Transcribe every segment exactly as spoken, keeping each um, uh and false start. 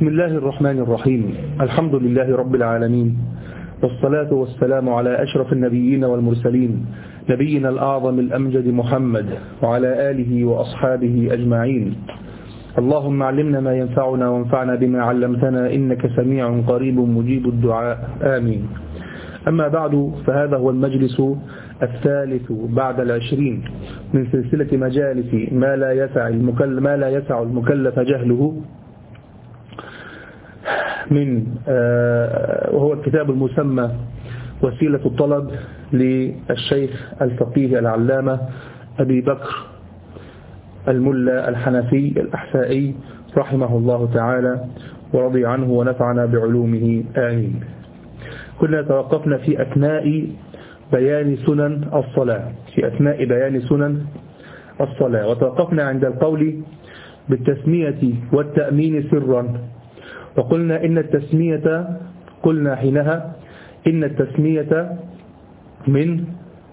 بسم الله الرحمن الرحيم. الحمد لله رب العالمين، والصلاة والسلام على أشرف النبيين والمرسلين، نبينا الأعظم الأمجد محمد وعلى آله وأصحابه أجمعين. اللهم علمنا ما ينفعنا وانفعنا بما علمتنا، إنك سميع قريب مجيب الدعاء، آمين. أما بعد، فهذا هو المجلس الثالث بعد العشرين من سلسلة مجالس ما لا يسع المكلف, ما لا يسع المكلف جهله، من وهو الكتاب المسمى وسيلة الطلب للشيخ الفقيه العلامة أبي بكر الملا الحنفي الأحسائي رحمه الله تعالى ورضي عنه ونفعنا بعلومه، آمين. كنا توقفنا في أثناء بيان سنن الصلاة في أثناء بيان سنن الصلاة وتوقفنا عند القول بالتسمية والتأمين سرا، وقلنا إن التسمية قلنا حينها إن التسمية من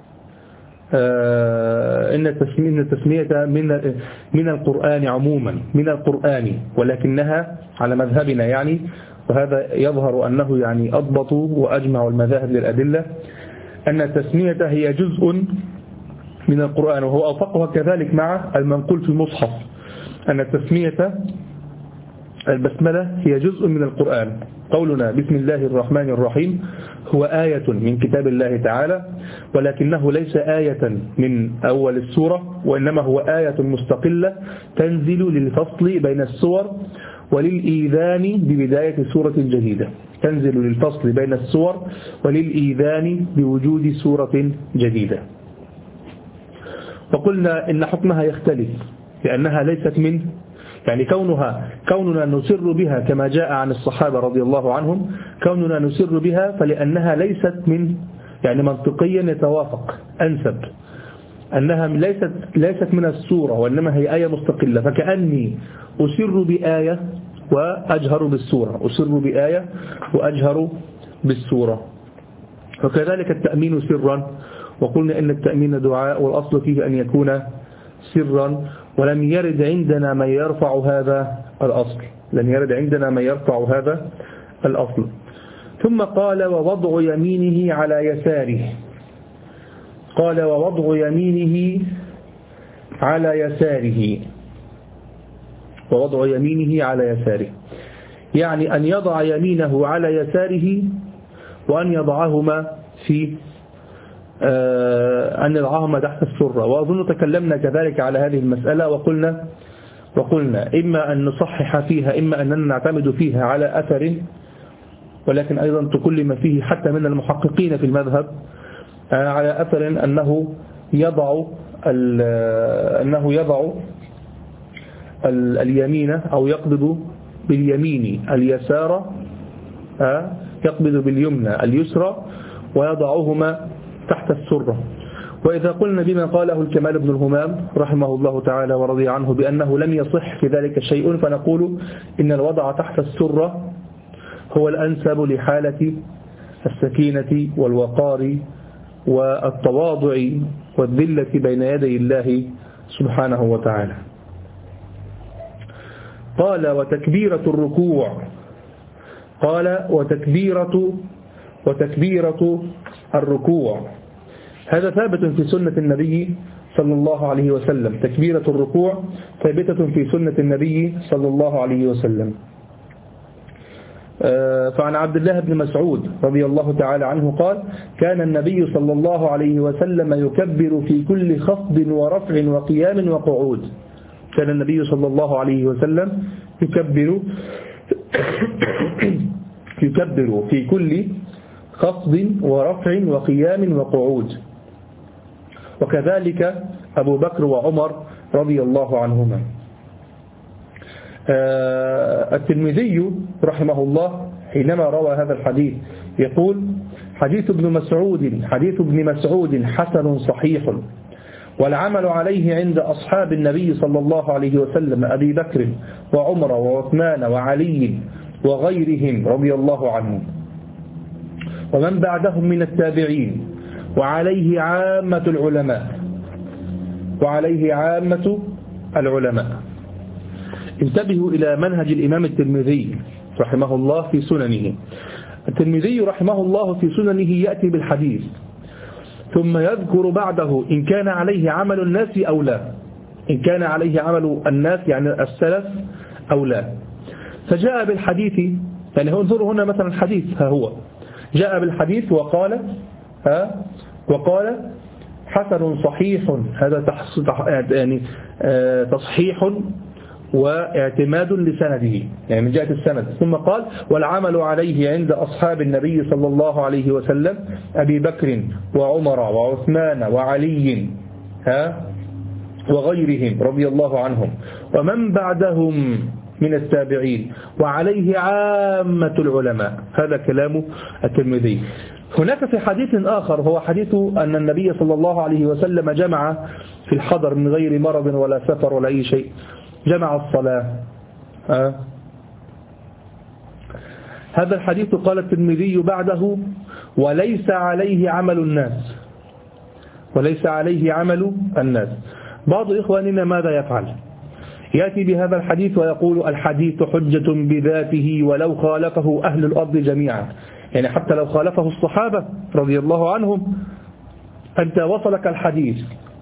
آه إن التسمية, التسمية من من القرآن عموما، من القرآن، ولكنها على مذهبنا يعني، وهذا يظهر أنه يعني أضبط وأجمع المذاهب للأدلة، أن التسمية هي جزء من القرآن، وهو أوفقها كذلك مع المنقول في المصحف، أن التسمية البسملة هي جزء من القرآن. قولنا بسم الله الرحمن الرحيم هو آية من كتاب الله تعالى، ولكنه ليس آية من أول السورة، وإنما هو آية مستقلة تنزل للفصل بين السور وللإيذان ببداية سورة جديدة، تنزل للفصل بين السور وللإيذان بوجود سورة جديدة. وقلنا إن حكمها يختلف لأنها ليست من يعني كونها كوننا نسر بها كما جاء عن الصحابة رضي الله عنهم، كوننا نسر بها فلأنها ليست من يعني منطقيا يتوافق أنسب أنها ليست ليست من السورة، وإنما هي آية مستقلة، فكأني أسر بآية وأجهر بالسورة، أسر بآية وأجهر بالسورة. وكذلك التأمين سرا، وقلنا إن التأمين دعاء والأصل فيه أن يكون سرا، ولم يرد عندنا من يرفع هذا الأصل، لم يرد عندنا من يرفع هذا الأصل. ثم قال ووضع يمينه على يساره، قال ووضع يمينه على يساره، ووضع يمينه على يساره يعني أن يضع يمينه على يساره، وأن يضعهما في أن يضعهما تحت السرة. وأظن تكلمنا كذلك على هذه المسألة، وقلنا وقلنا إما أن نصحح فيها، إما أننا نعتمد فيها على أثر، ولكن أيضا تكلم فيه حتى من المحققين في المذهب على أثر أنه يضع أنه يضع اليمين أو يقبض باليمين اليسار، يقبض باليمنى اليسرى، ويضعهما تحت السرة. وإذا قلنا بما قاله الكمال بن الهمام رحمه الله تعالى ورضي عنه بأنه لم يصح في ذلك شيء، فنقول إن الوضع تحت السرة هو الأنسب لحالة السكينة والوقار والتواضع والذلة بين يدي الله سبحانه وتعالى. قال وتكبيرة الركوع، قال وتكبيرة وتكبيرة الركوع، هذا ثابت في سنة النبي صلى الله عليه وسلم، تكبيرة الركوع ثابتة في سنة النبي صلى الله عليه وسلم. فعن عبد الله بن مسعود رضي الله تعالى عنه قال كان النبي صلى الله عليه وسلم يكبر في كل خفض ورفع وقيام وقعود، كان النبي صلى الله عليه وسلم يكبر يكبر في كل خفض ورفع وقيام وقعود، وكذلك أبو بكر وعمر رضي الله عنهما. الترمذي رحمه الله حينما روى هذا الحديث يقول حديث ابن مسعود حديث ابن مسعود حسن صحيح، والعمل عليه عند أصحاب النبي صلى الله عليه وسلم أبي بكر وعمر وعثمان وعلي وغيرهم رضي الله عنهم ومن بعدهم من التابعين، وعليه عامة العلماء وعليه عامة العلماء انتبهوا إلى منهج الإمام الترمذي رحمه الله في سننه. الترمذي رحمه الله في سننه يأتي بالحديث ثم يذكر بعده إن كان عليه عمل الناس أو لا، إن كان عليه عمل الناس يعني السلف أو لا. فجاء بالحديث، يعني انظروا هنا مثلا الحديث، ها هو جاء بالحديث وقال ها وقال حسن صحيح، هذا يعني تصحيح واعتماد لسنده، يعني من جهة السند. ثم قال والعمل عليه عند أصحاب النبي صلى الله عليه وسلم أبي بكر وعمر وعثمان وعلي ها وغيرهم رضي الله عنهم ومن بعدهم من التابعين وعليه عامة العلماء. هذا كلام الترمذي. هناك في حديث آخر هو حديث أن النبي صلى الله عليه وسلم جمع في الحضر من غير مرض ولا سفر ولا أي شيء، جمع الصلاة. أه؟ هذا الحديث قال الترمذي بعده وليس عليه عمل الناس، وليس عليه عمل الناس. بعض إخواننا ماذا يفعل؟ يأتي بهذا الحديث ويقول الحديث حجة بذاته ولو خالفه أهل الأرض جميعا، يعني حتى لو خالفه الصحابة رضي الله عنهم، أنت وصلك الحديث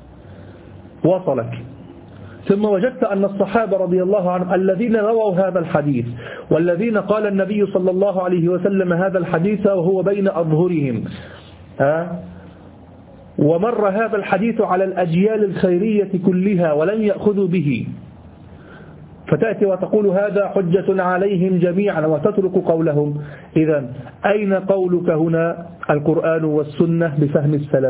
وصلك ثم وجدت أن الصحابة رضي الله عنهم الذين رووا هذا الحديث والذين قال النبي صلى الله عليه وسلم هذا الحديث وهو بين أظهرهم ها ومر هذا الحديث على الأجيال الخيرية كلها ولن يأخذوا به، فتأتي وتقول هذا حجة عليهم جميعا وتترك قولهم. إذن أين قولك هنا القرآن والسنة بفهم السلف؟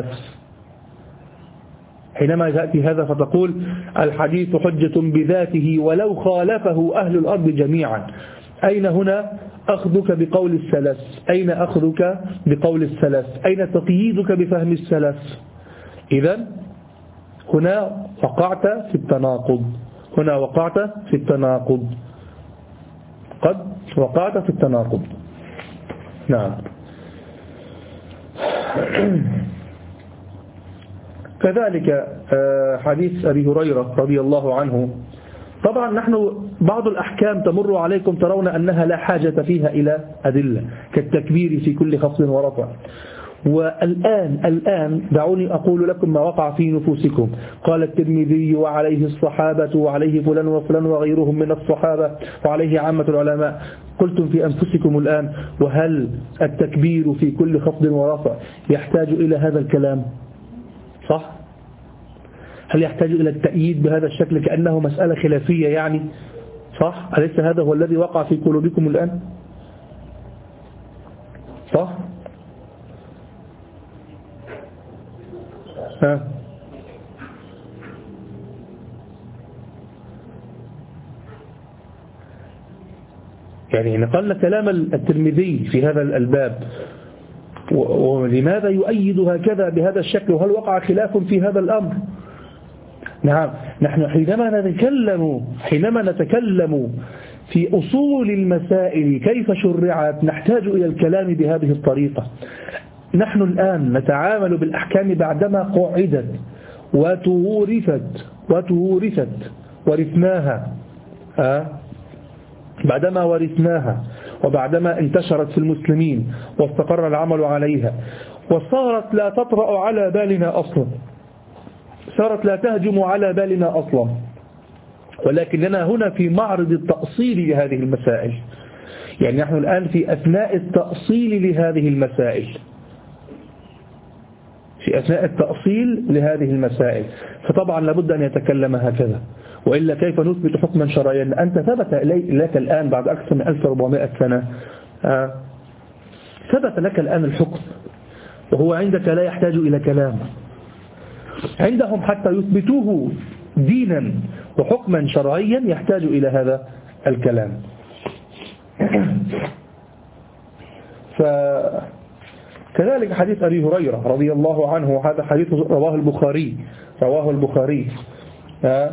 حينما تأتي هذا فتقول الحديث حجة بذاته ولو خالفه أهل الأرض جميعا، أين هنا أخذك بقول السلف؟ أين أخذك بقول السلف؟ أين تقييدك بفهم السلف؟ إذن هنا وقعت في التناقض، هنا وقعت في التناقض، قد وقعت في التناقض. نعم. كذلك حديث أبي هريرة رضي الله عنه. طبعا نحن بعض الأحكام تمر عليكم ترون أنها لا حاجة فيها إلى أدلة كالتكبير في كل خفض ورفع. والآن الآن دعوني أقول لكم ما وقع في نفوسكم. قال الترمذي وعليه الصحابة وعليه فلان وفلان وغيرهم من الصحابة وعليه عامة العلماء. قلتم في أنفسكم الآن وهل التكبير في كل خفض ورفع يحتاج إلى هذا الكلام؟ صح؟ هل يحتاج إلى التأييد بهذا الشكل كأنه مسألة خلافية يعني؟ صح؟ أليس هذا هو الذي وقع في قلوبكم الآن؟ صح؟ ها؟ يعني نقلنا كلام الترمذي في هذا الباب، ولماذا يؤيد هكذا بهذا الشكل؟ وهل وقع خلاف في هذا الأمر؟ نعم، نحن حينما نتكلم حينما نتكلم في أصول المسائل كيف شرعت نحتاج إلى الكلام بهذه الطريقة. نحن الآن نتعامل بالأحكام بعدما قعدت وتورثت وتورثت ورثناها أه؟ بعدما ورثناها وبعدما انتشرت في المسلمين واستقر العمل عليها وصارت لا تطرأ على بالنا أصلا، صارت لا تهجم على بالنا أصلا، ولكننا هنا في معرض التأصيل لهذه المسائل. يعني نحن الآن في أثناء التأصيل لهذه المسائل في أثناء التأصيل لهذه المسائل فطبعا لابد أن يتكلم هكذا، وإلا كيف نثبت حكما شرعيا؟ أنت ثبت لك الآن بعد أكثر من ألف وأربعمائة سنة آه ثبت لك الآن الحكم، وهو عندك لا يحتاج إلى كلام. عندهم حتى يثبتوه دينا وحكما شرعيا يحتاج إلى هذا الكلام. فكذلك حديث أبي هريرة رضي الله عنه، هذا حديث رواه البخاري رواه البخاري آه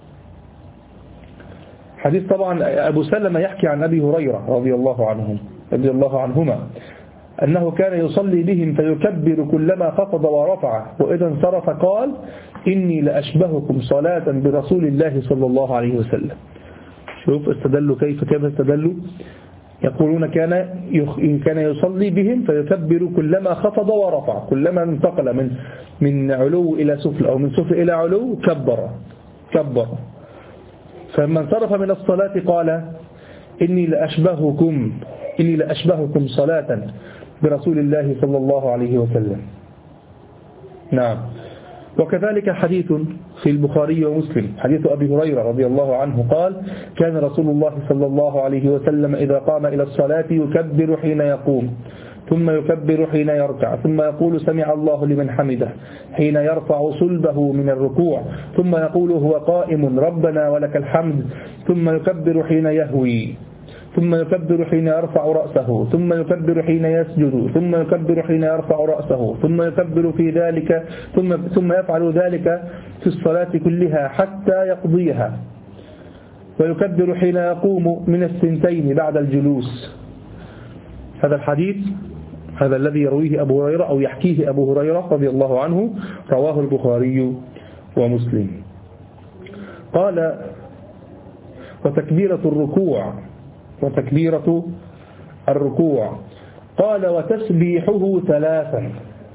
حديث طبعا أبو سلمة يحكي عن أبي هريرة رضي الله عنهم رضي الله عنهما أنه كان يصلي بهم فيكبر كلما خفض ورفع، وإذا انصرف قال إني لأشبهكم صلاة برسول الله صلى الله عليه وسلم. شوف استدلوا كيف كيف استدلوا. يقولون كان كان يصلي بهم فيكبر كلما خفض ورفع، كلما انتقل من من علو إلى سفل أو من سفل إلى علو كبر كبر. فلما انصرف من الصلاة قال إني لأشبهكم إني لأشبهكم صلاة برسول الله صلى الله عليه وسلم. نعم. وكذلك حديث في البخاري ومسلم حديث أبي هريرة رضي الله عنه قال كان رسول الله صلى الله عليه وسلم إذا قام إلى الصلاة يكبر حين يقوم، ثم يكبر حين يركع، ثم يقول سمع الله لمن حمده حين يرفع صلبه من الركوع، ثم يقول هو قائم ربنا ولك الحمد، ثم يكبر حين يهوي، ثم يكبر حين يرفع رأسه، ثم يكبر حين يسجد، ثم يكبر حين يرفع رأسه، ثم يكبر في ذلك ثم ثم يفعل ذلك في الصلاة كلها حتى يقضيها، ويكبر حين يقوم من الثنتين بعد الجلوس. هذا الحديث هذا الذي يرويه أبو هريرة أو يحكيه أبو هريرة رضي الله عنه رواه البخاري ومسلم. قال وتكبيرة الركوع وتكبيرة الركوع قال وتسبيحه ثلاثا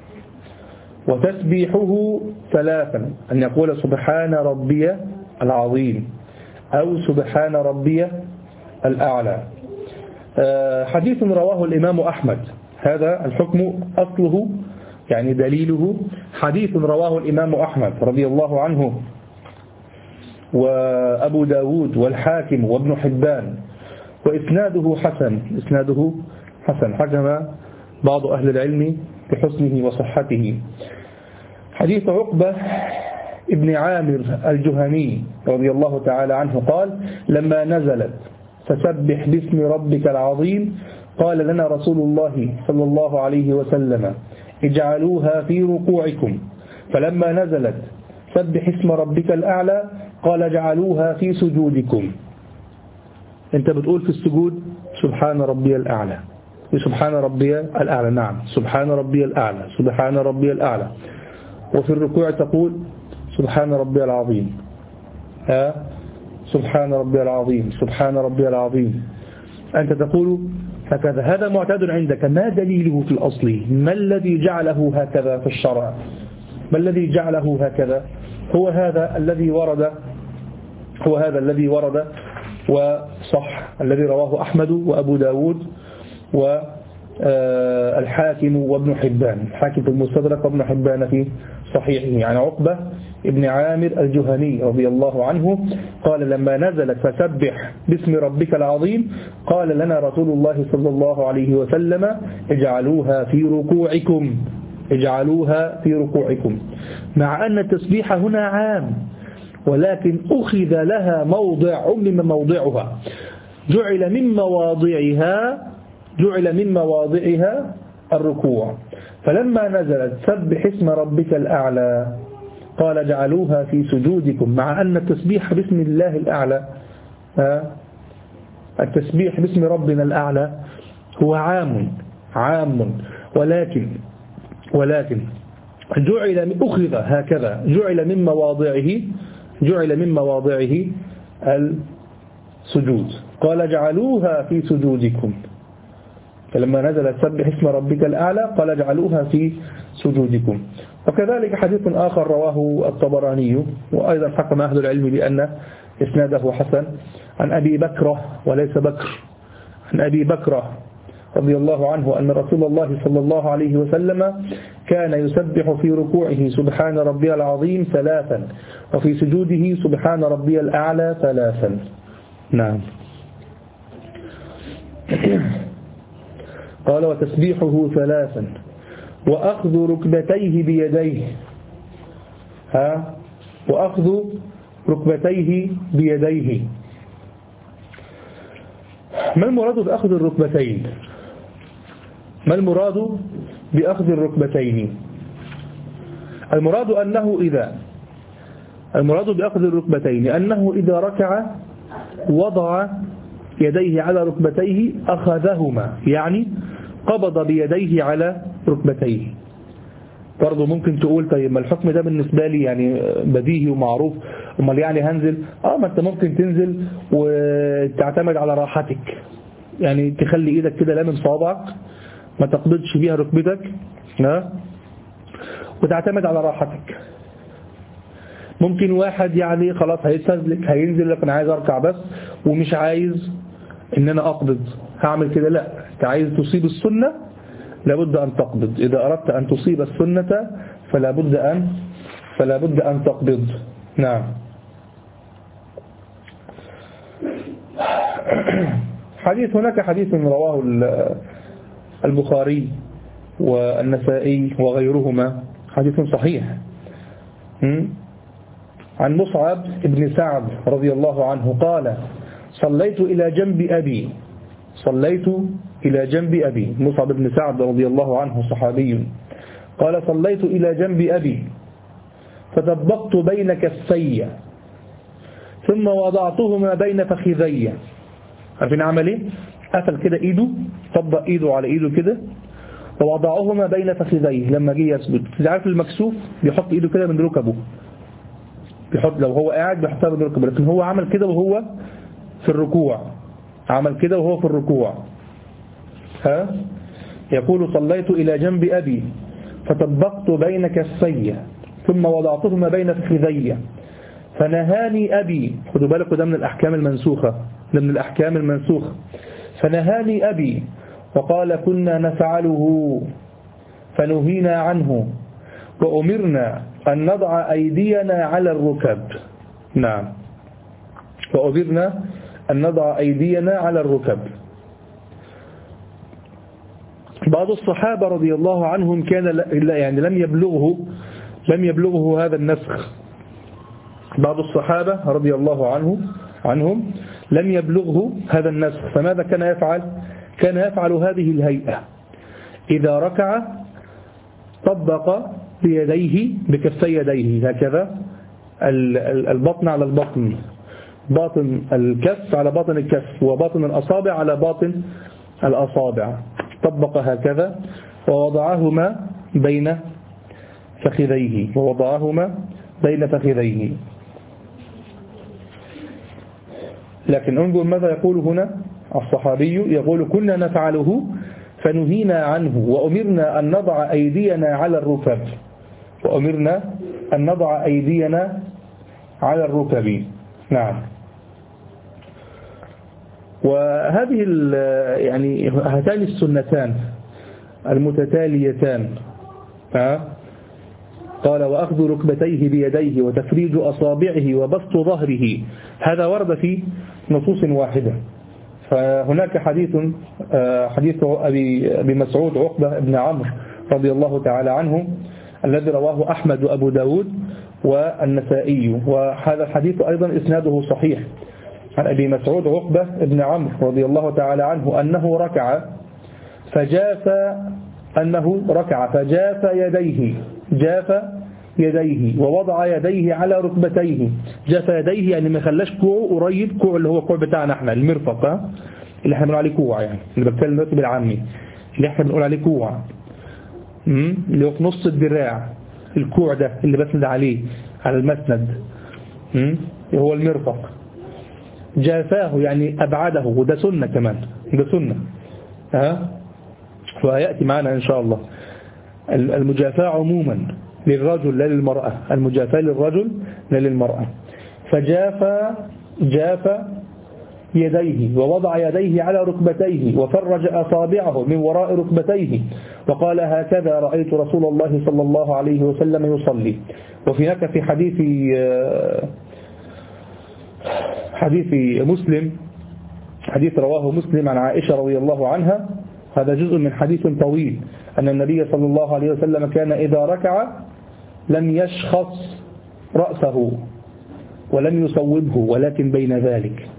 وتسبيحه ثلاثا أن يقول سبحان ربي العظيم أو سبحان ربي الأعلى. حديث رواه الإمام أحمد، هذا الحكم أصله يعني دليله حديث رواه الإمام أحمد رضي الله عنه وأبو داود والحاكم وابن حبان، وإسناده حسن إسناده حسن حكم بعض أهل العلم بحسنه وصحته. حديث عقبة ابن عامر الجهني رضي الله تعالى عنه قال لما نزلت فسبح باسم ربك العظيم قال لنا رسول الله صلى الله عليه وسلم اجعلوها في ركوعكم، فلما نزلت سبح اسم ربك الأعلى قال اجعلوها في سجودكم. انت بتقول في السجود سبحان ربي الأعلى سبحان ربي الأعلى، نعم سبحان ربي الأعلى سبحان ربي الأعلى، وفي الركوع تقول سبحان ربي العظيم ها سبحان ربي العظيم سبحان ربي العظيم. أنت تقول هكذا، هذا معتاد عندك، ما دليله في الأصل؟ ما الذي جعله هكذا في الشرع؟ ما الذي جعله هكذا؟ هو هذا الذي ورد هو هذا الذي ورد وصح الذي رواه أحمد وأبو داود والحاكم وابن حبان، الحاكم في المستدرك وابن حبان في صحيحه، يعني عقبة ابن عامر الجهني رضي الله عنه قال لما نزلت فسبح باسم ربك العظيم قال لنا رسول الله صلى الله عليه وسلم اجعلوها في ركوعكم اجعلوها في ركوعكم، مع أن التسبيح هنا عام ولكن أخذ لها موضع عمم موضعها، جعل من مواضعها جعل من مواضعها الركوع، فلما نزلت سبح اسم ربك الأعلى قال جعلوها في سجودكم، مع أن التسبيح باسم الله الأعلى التسبيح باسم ربنا الأعلى هو عام عام ولكن ولكن جعل أخذ هكذا جعل من مواضعه جعل من مواضعه السجود، قال جعلوها في سجودكم، فلما نزلت سبح اسم ربك الأعلى قال جعلوها في سجودكم. وكذلك حديث آخر رواه الطبراني وأيضا حكم أهل العلم بأن إسناده حسن عن أبي بكرة وليس بكر عن أبي بكرة رضي الله عنه أن رسول الله صلى الله عليه وسلم كان يسبح في ركوعه سبحان ربي العظيم ثلاثا وفي سجوده سبحان ربي الأعلى ثلاثا. نعم. قال وتسبيحه ثلاثا وأخذ ركبتيه بيديه ها وأخذ ركبتيه بيديه. ما المراد بأخذ الركبتين؟ ما المراد بأخذ الركبتين؟ المراد أنه إذا المراد بأخذ الركبتين أنه إذا ركع وضع يديه على برضه ممكن تقول طيب ما الحكم ده بالنسبة لي يعني بديهي ومعروف، امال يعني هنزل؟ اه ما انت ممكن تنزل وتعتمد على راحتك، يعني تخلي ايدك كده لامم صوابعك ما تقبضش بيها ركبتك ها، وتعتمد على راحتك. ممكن واحد يعني خلاص هيستهلك هينزل لك انا عايز اركع بس ومش عايز ان انا اقبض، هعمل كده؟ لا، انت عايز تصيب السنة لابد ان تقبض، اذا اردت ان تصيب السنة فلا بد ان فلا بد ان تقبض. نعم. حديث هناك حديث رواه البخاري والنسائي وغيرهما، حديث صحيح عن مصعب بن سعد رضي الله عنه قال صليت إلى جنب أبي صليت إلى جنب أبي مصعب بن سعد رضي الله عنه صحابي قال صليت إلى جنب أبي فطبقت بين كفي ثم وضعتهما بين فخذي. عارفين عمل ايه؟ قفل كده ايده، طبق ايده على ايده كده ووضعهما بين فخذيه. لما جه يسجد عارف المكسوف بيحط ايده كده من ركبه، بيحط لو هو قاعد بيحطها من ركبه، لكن هو عمل كده وهو في الركوع، عمل كده وهو في الركوع. ها يقول صليت إلى جنب أبي فطبقت بين كفي ثم وضعتهما بين فخذي فنهاني أبي. خدوا بالكم ده من الأحكام المنسوخة، ده من الأحكام المنسوخة. فنهاني أبي وقال كنا نفعله فنهينا عنه وأمرنا أن نضع أيدينا على الركب. نعم، وأمرنا أن نضع أيدينا على الركب. بعض الصحابة رضي الله عنهم كان يعني لم يبلغه لم يبلغه هذا النسخ. بعض الصحابة رضي الله عنه عنهم لم يبلغه هذا النسخ، فماذا كان يفعل؟ كان يفعل هذه الهيئة: إذا ركع طبق بيديه بكفي يديه هكذا، البطن على البطن، باطن الكف على باطن الكف، وباطن الأصابع على باطن الأصابع، طبق هكذا ووضعهما بين فخذيه ووضعهما بين فخذيه. لكن انظر ماذا يقول هنا الصحابي، يقول كنا نفعله فنهينا عنه وأمرنا أن نضع أيدينا على الركب وأمرنا أن نضع أيدينا على الركب. نعم. وهذه يعني هاتان السنتان المتتاليتان ها قال وأخذ ركبتيه بيديه وتفريج أصابعه وبسط ظهره، هذا ورد في نصوص واحدة. فهناك حديث حديث أبي مسعود عقبة بن عمرو رضي الله تعالى عنه الذي رواه أحمد وأبو داود والنسائي، وهذا الحديث أيضا إسناده صحيح، عن أبي مسعود عقبة بن عمرو رضي الله تعالى عنه أنه ركع فجاف أنه ركع فجاف يديه جاف يديه ووضع يديه على ركبتيه. جاف يديه يعني ما خلاش كوعه قريب، كوع اللي هو كوع بتاعنا احنا المرفق اللي احنا بنقول عليه كوع، يعني اللي بتكلم دلوقتي بالعامي اللي احنا بنقول عليه كوع، اللي هو في نص الدراع، الكوع ده اللي بسند عليه على المسند هو المرفق. جافاه يعني أبعده، وده سنة كمان، ده سنة ها وهيأتي معنا إن شاء الله. المجافاة عموما للرجل لا للمرأة، المجافاة للرجل لا للمرأة. فجاف جاف يديه ووضع يديه على ركبتيه وفرج أصابعه من وراء ركبتيه وقال هكذا رأيت رسول الله صلى الله عليه وسلم يصلي. وفي هناك في حديث حديث مسلم، حديث رواه مسلم عن عائشة رضي الله عنها، هذا جزء من حديث طويل، أن النبي صلى الله عليه وسلم كان إذا ركع لم يشخص رأسه ولم يصوبه ولكن بين ذلك.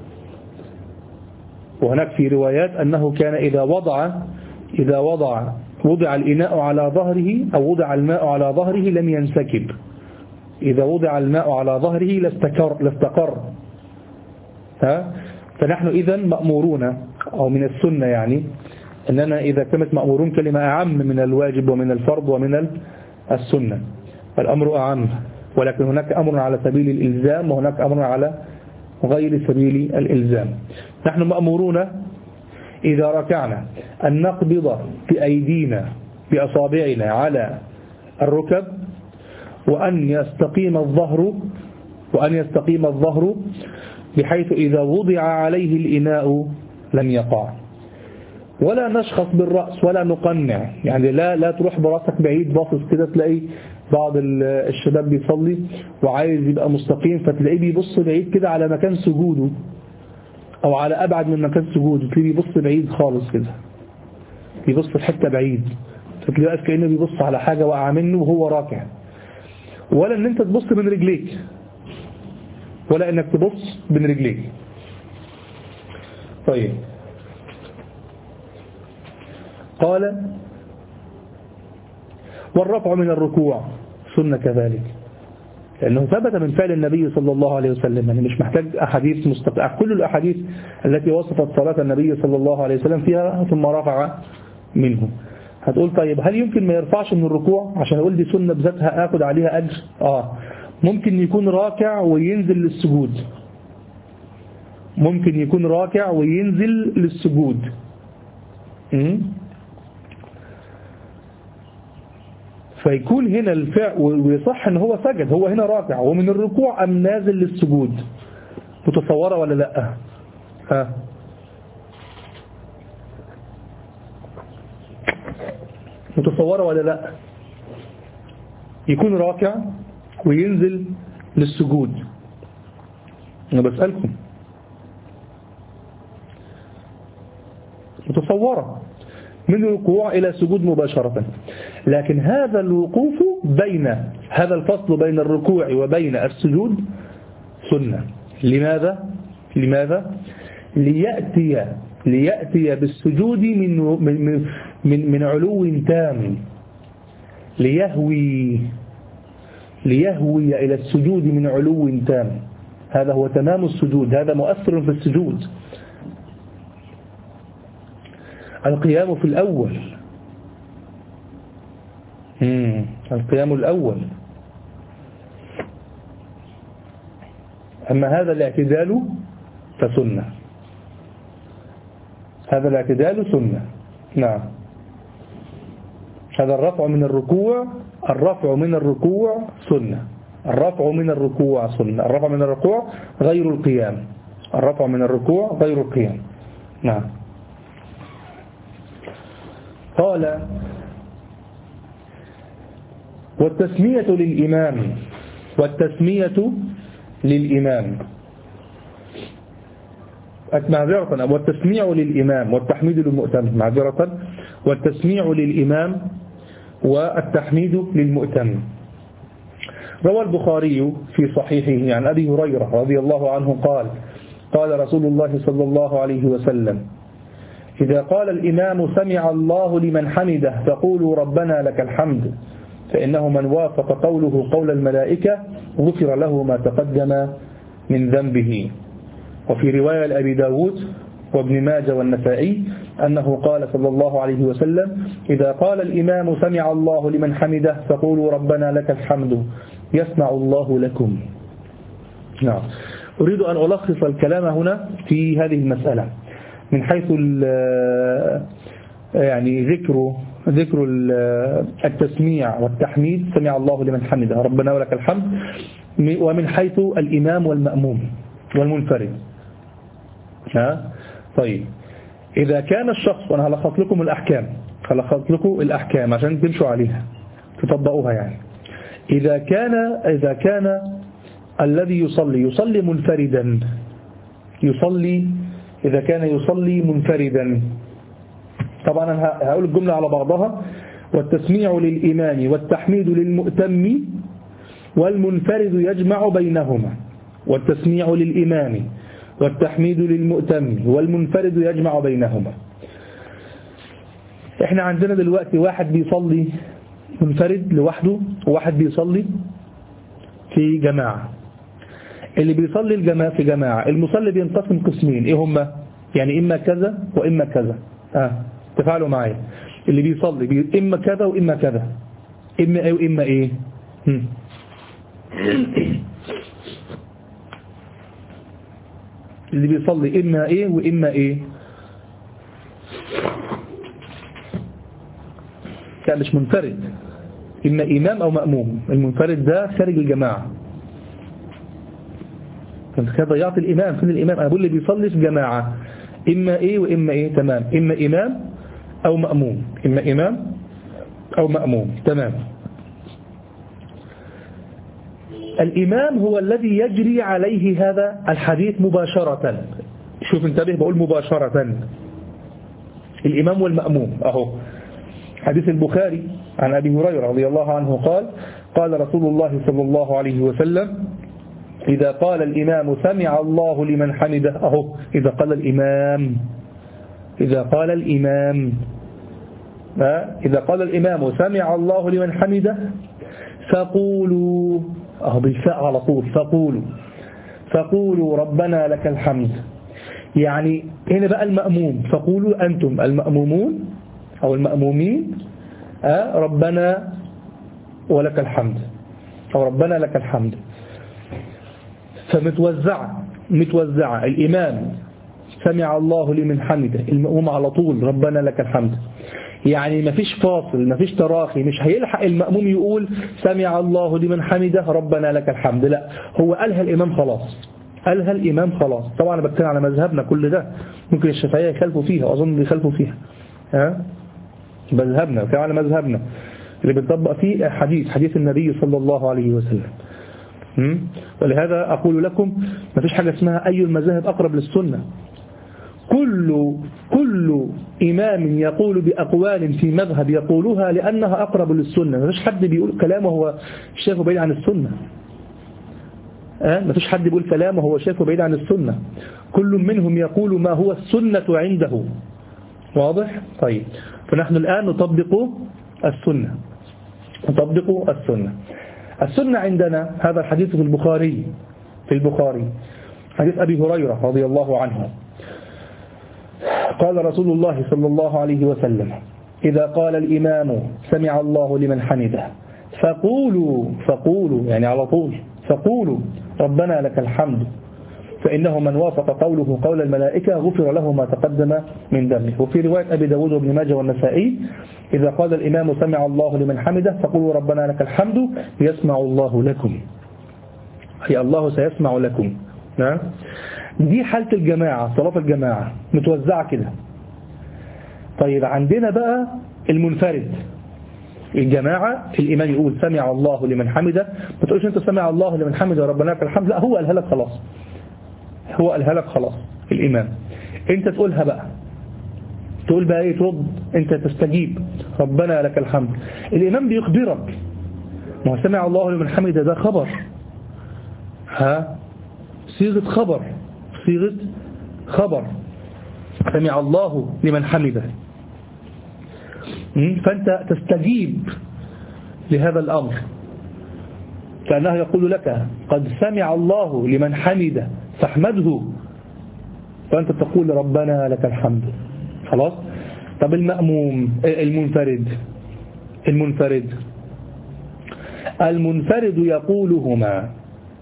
وهناك في روايات أنه كان إذا وضع إذا وضع وضع الإناء على ظهره أو وضع الماء على ظهره لم ينسكب، إذا وضع الماء على ظهره لاستقر, لاستقر. ها؟ فنحن إذن مأمورون أو من السنة يعني أننا إذا كانت مأمورون كلمة أعم من الواجب ومن الفرض ومن السنة، الأمر أعم، ولكن هناك أمر على سبيل الإلزام وهناك أمر على غير سبيل الإلزام. نحن مأمورون إذا ركعنا أن نقبض بأيدينا بأصابعنا على الركب، وأن يستقيم الظهر وأن يستقيم الظهر بحيث إذا وضع عليه الإناء لم يقع، ولا نشخص بالرأس ولا نقنع، يعني لا لا تروح براسك بعيد باصص كده، تلاقي بعض الشباب بيصلي وعايز يبقى مستقيم فتلاقيه بيبص بعيد كده على مكان سجوده أو على أبعد من مكان سجوده، تلاقيه بيبص بعيد خالص كده، بيبص في حتة بعيد، فتلاقيه واقف كأنه بيبص على حاجة واقعة منه وهو راكع. ولا ان انت تبص من رجليك، ولا انك تبص من رجليك. طيب، قال والرفع من الركوع سنة كذلك، لأنه ثبت من فعل النبي صلى الله عليه وسلم، يعني مش محتاج أحاديث مستقلة، كل الأحاديث التي وصفت صلاة النبي صلى الله عليه وسلم فيها ثم رفع منه. هتقول طيب هل يمكن ما يرفعش من الركوع عشان أقول دي سنة بذاتها أخذ عليها أجر؟ آه ممكن يكون راكع وينزل للسجود، ممكن يكون راكع وينزل للسجود. م? فيكون هنا الفعل ويصح ان هو سجد، هو هنا راكع ومن الركوع ام نازل للسجود، متصوره ولا لا؟ ها متصوره ولا لا؟ يكون راكع وينزل للسجود. انا بسألكم متصوره من الركوع إلى سجود مباشرة، لكن هذا الوقوف بين هذا الفصل بين الركوع وبين السجود سنة. لماذا؟ لماذا؟ ليأتي ليأتي بالسجود من من من, من علو تام، ليهوي ليهوي إلى السجود من علو تام. هذا هو تمام السجود، هذا مؤثر في السجود. القيام في الأول، مم. القيام الأول. أما هذا الاعتدال فسنة، هذا الاعتدال سنة. نعم، هذا الرفع من الركوع، الرفع من الركوع سنة، الرفع من الركوع سنة، الرفع من الركوع غير القيام، الرفع من الركوع غير القيام. نعم. قال والتسمية للإمام، والتسمية للإمام معذرة، والتسميع للإمام والتحميد للمؤتم، معذرة، والتسميع للإمام والتحميد للمؤتم. روى البخاري في صحيحه عن أبي هريرة رضي الله عنه قال قال رسول الله صلى الله عليه وسلم إذا قال الإمام سمع الله لمن حمده فقولوا ربنا لك الحمد، فإنه من وافق قوله قول الملائكة غفر له ما تقدم من ذنبه. وفي رواية لأبي داود وابن ماجه والنسائي أنه قال صلى الله عليه وسلم إذا قال الإمام سمع الله لمن حمده فقولوا ربنا لك الحمد يسمع الله لكم. نعم. أريد أن ألخص الكلام هنا في هذه المسألة من حيث يعني ذكر ذكر التسميع والتحميد سمع الله لمن حمده ربنا ولك الحمد، ومن حيث الإمام والمأموم والمنفرد. ها طيب، إذا كان الشخص، وأنا هلخص لكم الأحكام هلخص لكم الأحكام عشان تمشوا عليها تطبقوها يعني. إذا كان إذا كان الذي يصلي يصلي منفردا، يصلي إذا كان يصلي منفردا، طبعا أنا هقول الجملة على بعضها: والتسميع للإمام والتحميد للمؤتم والمنفرد يجمع بينهما. والتسميع للإمام والتحميد للمؤتم والمنفرد يجمع بينهما. احنا عندنا دلوقتي واحد بيصلي منفرد لوحده وواحد بيصلي في جماعة. اللي بيصلي الجماعة في جماعة المصلي بينقسم قسمين، ايه هما؟ يعني اما كذا واما كذا. اه تفعلوا معايا، اللي بيصلي بي... اما كذا واما كذا. إما إيه وإما إيه؟ هم. اللي بيصلي إما إيه وإما إيه؟ كان مش منفرد، إما إمام أو مأموم. المنفرد ده خارج الجماعة. كنت كده ضيعت الإمام. فين الإمام؟ أنا بقول اللي بيصلي في جماعة إما إيه وإما إيه. تمام. إما إمام أو مأموم. إما إمام أو مأموم. تمام. الإمام هو الذي يجري عليه هذا الحديث مباشرة. شوف انتبه، بقول مباشرة. الإمام والمأموم أهو. حديث البخاري عن أبي هريرة رضي الله عنه قال قال رسول الله صلى الله عليه وسلم إذا قال الإمام سمع الله لمن حمده. أهو إذا قال الإمام إذا قال الإمام إذا قال الإمام سمع الله لمن حمده فقولوا، أهو بالفاء على طول، فقولوا فقولوا ربنا لك الحمد. يعني هنا بقى المأموم، فقولوا أنتم المأمومون أو المأمومين آه ربنا ولك الحمد أو ربنا لك الحمد. فمتوزعة متوزعة الإمام سمع الله لمن حمده، المأموم على طول ربنا لك الحمد. يعني مفيش فاصل، مفيش تراخي، مش هيلحق المأموم يقول سمع الله لمن حمده ربنا لك الحمد، لا، هو قالها الإمام خلاص، قالها الإمام خلاص. طبعا أنا بتكلم على مذهبنا كل ده، ممكن الشافعية يخالفوا فيها وأظن بيخالفوا فيها، ها مذهبنا، بتكلم على مذهبنا اللي بنطبق فيه حديث حديث النبي صلى الله عليه وسلم. ولهذا أقول لكم ما فيش حاجة اسمها أي المذاهب أقرب للسنة. كل كل إمام يقول بأقوال في مذهب يقولها لأنها أقرب للسنة. ما فيش حد بيقول كلامه هو شايفه بعيد عن السنة. أه؟ ما فيش حد بيقول كلامه هو شايفه بعيد عن السنة. كل منهم يقول ما هو السنة عنده. واضح؟ طيب، فنحن الآن نطبق السنة نطبق السنة السنة عندنا. هذا الحديث في البخاري في البخاري حديث أبي هريرة رضي الله عنه قال رسول الله صلى الله عليه وسلم إذا قال الإمام سمع الله لمن حمده فقولوا فقولوا يعني على طول فقولوا ربنا لك الحمد فإنه من وافق قوله قول الملائكة غفر له ما تقدم من ذنبه. وفي رواية أبي داود وابن ماجه والنسائي إذا قال الإمام سمع الله لمن حمده فقولوا ربنا لك الحمد يسمع الله لكم، أي الله سيسمع لكم. نعم، دي حالة الجماعة، صلاة الجماعة متوزعة كده. طيب عندنا بقى المنفرد، الجماعة الإمام يقول سمع الله لمن حمده، ما تقولش أنت سمع الله لمن حمده ربنا لك الحمد، لا، هو قالها لك خلاص، هو قالها لك خلاص الإمام. أنت تقولها بقى، تقول بقى إيه؟ ترد، أنت تستجيب ربنا لك الحمد. الإمام بيخبرك، ما هو سمع الله لمن حمده ده خبر، ها، صيغة خبر صيغة خبر سمع الله لمن حمده. فأنت تستجيب لهذا الأمر كأنه يقول لك قد سمع الله لمن حمده فاحمده، فأنت تقول ربنا لك الحمد. خلاص. طب المأموم المنفرد المنفرد المنفرد يقولهما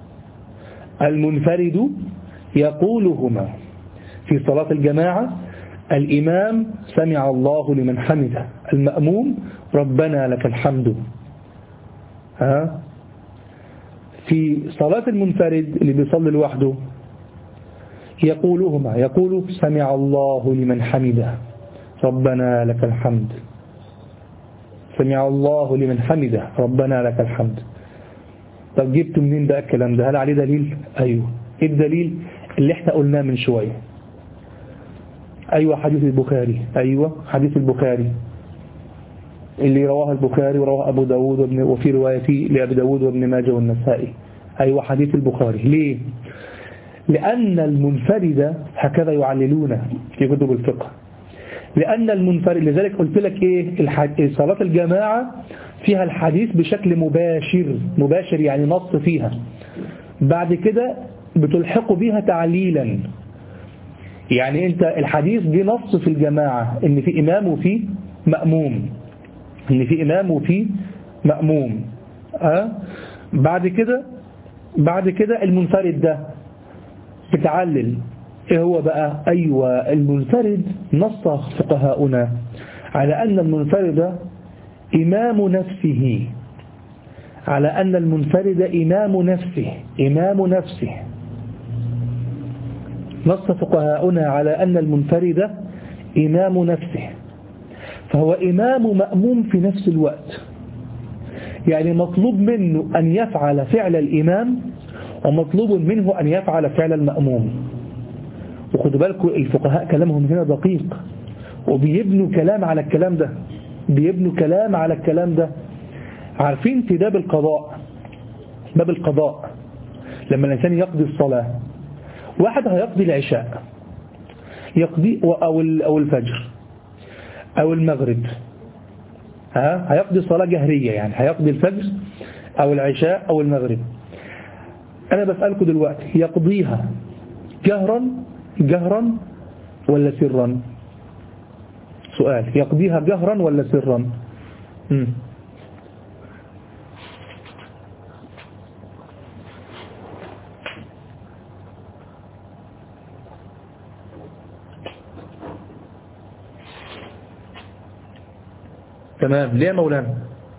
المنفرد يقولهما في صلاة الجماعة. الإمام سمع الله لمن حمده، المأموم ربنا لك الحمد. ها، في صلاة المنفرد اللي بيصلي لوحده يقولهما، يقول سمع الله لمن حمده ربنا لك الحمد، سمع الله لمن حمده ربنا لك الحمد. طب جبت منين بقى الكلام ده؟ هل عليه دليل؟ أيوه. إيه الدليل؟ اللي احنا قلناه من شوية. أيوة، حديث البخاري، أيوة حديث البخاري اللي رواه البخاري ورواه أبو داود وابن وفي رواية لأبي داود وابن ماجه والنسائي. أيوة حديث البخاري. ليه؟ لأن المنفرد هكذا يعللون في كتب الفقه، لأن المنفرد، لذلك قلت لك إيه، صلاة الجماعة فيها الحديث بشكل مباشر مباشر يعني نص فيها، بعد كده بتلحق بها تعليلا. يعني انت الحديث دي نص في الجماعة ان في امام وفي مأموم، ان في امام وفي مأموم. أه؟ بعد كده بعد كده المنفرد ده بتعلل ايه هو بقى؟ ايوه المنفرد نص فقهاؤنا على ان المنفرد امام نفسه، على ان المنفرد امام نفسه امام نفسه نص فقهاؤنا على ان المنفرد امام نفسه، فهو امام مأموم في نفس الوقت. يعني مطلوب منه ان يفعل فعل الامام ومطلوب منه ان يفعل فعل المأموم. وخدوا بالكم الفقهاء كلامهم هنا دقيق، وبيبنوا كلام على الكلام ده بيبنوا كلام على الكلام ده. عارفين في باب القضاء باب القضاء لما الإنسان يقضي الصلاة، واحد هيقضي العشاء يقضي أو أو الفجر أو المغرب، ها هيقضي صلاة جهرية، يعني هيقضي الفجر أو العشاء أو المغرب. أنا بسألكم دلوقتي يقضيها جهرا جهرا ولا سرا؟ سؤال، يقضيها جهرا ولا سرا؟ مم. تمام. ليه يا مولانا؟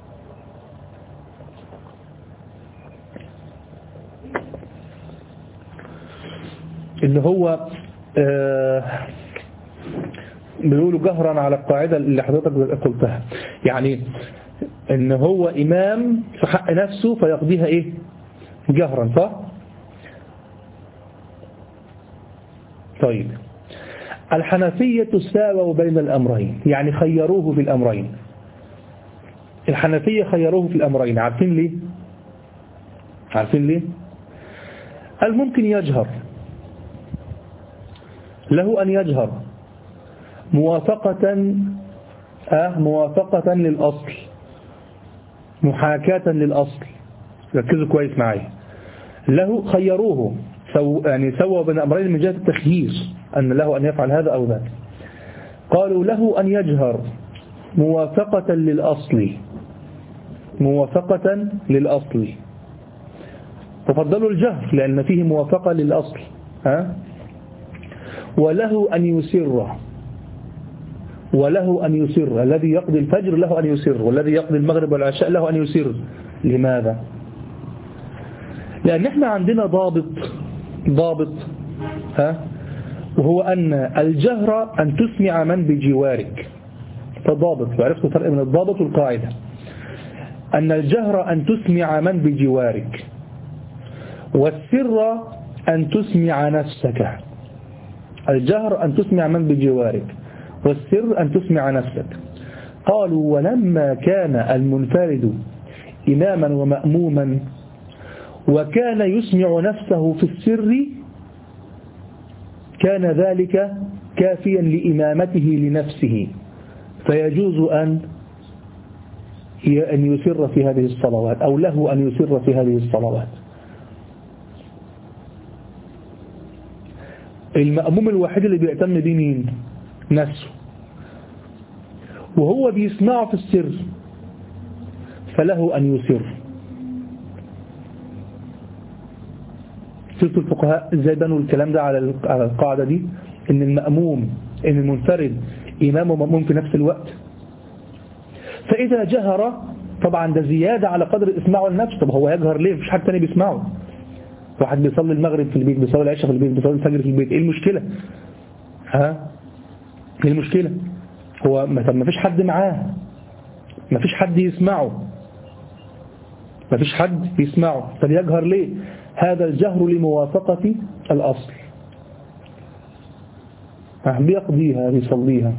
اللي هو آه بيقولوا جهرا على القاعدة اللي حضرتك قلتها، يعني ان هو امام في حق نفسه فيقضيها ايه؟ جهرا، صح؟ طيب الحنفية ساووا بين الامرين، يعني خيروه في الامرين. الحنفية خيروه في الامرين، عارفين ليه؟ عارفين ليه؟ قال ممكن يجهر، له أن يجهر موافقة آه موافقة للأصل، محاكاة للأصل. ركزوا كويس معايا. له خيروه سو يعني سووا بين أمرين من جهة التخيير، أن له أن يفعل هذا أو ذاك. قالوا له أن يجهر موافقة للأصل موافقة للأصل ففضلوا الجهر لأن فيه موافقة للأصل. ها؟ وله أن يسر وله أن يسر الذي يقضي الفجر له أن يسر، والذي يقضي المغرب والعشاء له أن يسر. لماذا؟ لأن احنا عندنا ضابط ضابط ها وهو أن الجهر أن تسمع من بجوارك. فضابط، وعرفت الفرق من الضابط والقاعدة. أن الجهر أن تسمع من بجوارك، والسر أن تسمع نفسك. الجهر أن تسمع من بجوارك، والسر أن تسمع نفسك. قالوا ولما كان المنفرد إماما ومأموما وكان يسمع نفسه في السر كان ذلك كافيا لإمامته لنفسه، فيجوز أن أن يسر في هذه الصلوات، أو له أن يسر في هذه الصلوات. المأموم الوحيد اللي بيهتم بيه مين؟ نفسه، وهو بيسمعه في السر فله أن يسر. شفتوا الفقهاء ازاي بنوا الكلام ده على القاعدة دي، ان المأموم ان المنفرد إمام ومأموم في نفس الوقت. فإذا جهر طبعا ده زيادة على قدر إسماعه لنفسه. طب هو يجهر ليه؟ مفيش حد تاني بيسمعه. واحد بيصلي المغرب في البيت، بيصلي العشاء في البيت، بيصلي الفجر في البيت، ايه المشكلة؟ ها؟ ايه المشكلة؟ هو طب مفيش حد معاه، مفيش حد يسمعه مفيش حد يسمعه طب يجهر ليه؟ هذا الجهر لموافقة الأصل. بيقضيها بيصليها،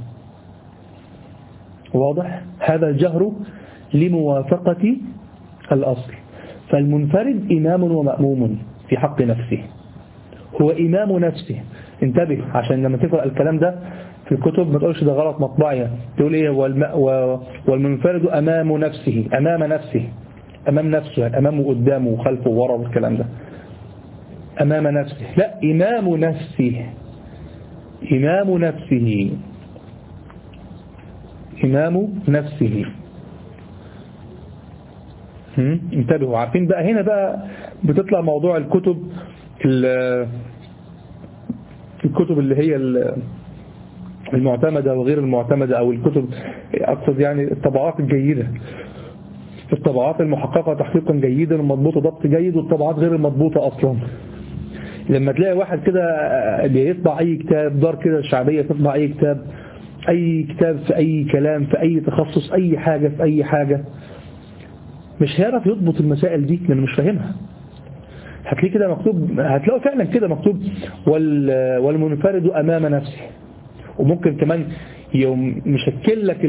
واضح؟ هذا الجهر لموافقة الأصل. فالمنفرد إمام ومأموم في حق نفسه، هو إمام نفسه. انتبه عشان لما تقرأ الكلام ده في الكتب ما تقولش ده غلط مطبعي، تقول ايه؟ والمنفرد أمام نفسه، أمام نفسه، أمام نفسه يعني أمامه وقدامه وخلفه وورا والكلام ده. أمام نفسه، لا، إمام نفسه، إمام نفسه إمام نفسه انتبهوا. عارفين بقى هنا بقى بتطلع موضوع الكتب الكتب اللي هي المعتمدة وغير المعتمدة، أو الكتب أقصد يعني الطبعات الجيدة، الطبعات المحققة تحقيقا جيدا والمضبوطة ضبط جيد، والطبعات غير المضبوطة أصلا. لما تلاقي واحد كده بيطبع أي كتاب، دار كده شعبية تطبع أي كتاب، أي كتاب في أي كلام في أي تخصص، أي حاجة في أي حاجة، مش هيعرف يضبط المسائل دي لأنه مش فاهمها. هتلاقي كده مكتوب، هتلاقوا فعلا كده مكتوب والمنفرد أمام نفسه، وممكن كمان يوم مشكل لك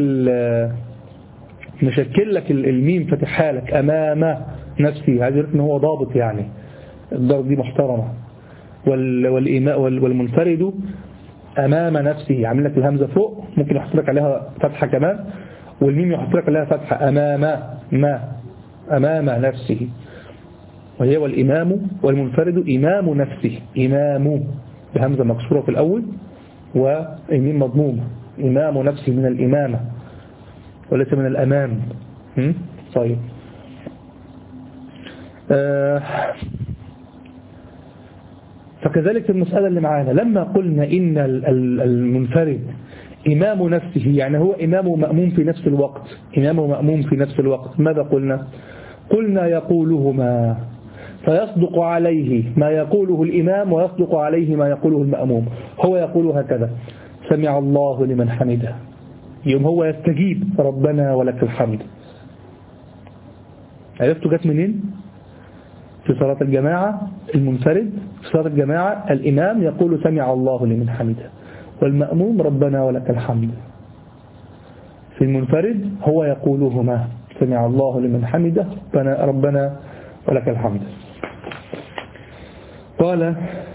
مشكل لك الميم فتحها لك أمام نفسي، هذا ان هو ضابط يعني الضرب دي محترمة. والإماء والمنفرد أمام نفسه، عامل لك الهمزة فوق، ممكن يحط لك عليها فتحة كمان، والميم يحط لك عليها فتحة أمام ما أمام نفسه، وهي والإمام والمنفرد إمام نفسه، إمام بهمزة مكسورة في الأول والميم مضمومة، إمام نفسه من الإمامة وليس من الأمام. طيب آه فكذلك المسألة اللي معانا لما قلنا إن المنفرد إمام نفسه، يعني هو إمام ومأموم في نفس الوقت، إمام ومأموم في نفس الوقت، ماذا قلنا؟ قلنا يقولهما، فيصدق عليه ما يقوله الإمام ويصدق عليه ما يقوله المأموم. هو يقول هكذا سمع الله لمن حمده، يوم هو يستجيب ربنا ولك الحمد. عرفتوا جت منين؟ في صلاة الجماعة المنفرد في صلاة الجماعة الإمام يقول سمع الله لمن حمده، والمأموم ربنا ولك الحمد. في المنفرد هو يقولهما سمع الله لمن حمده ربنا, ربنا ولك الحمد. قال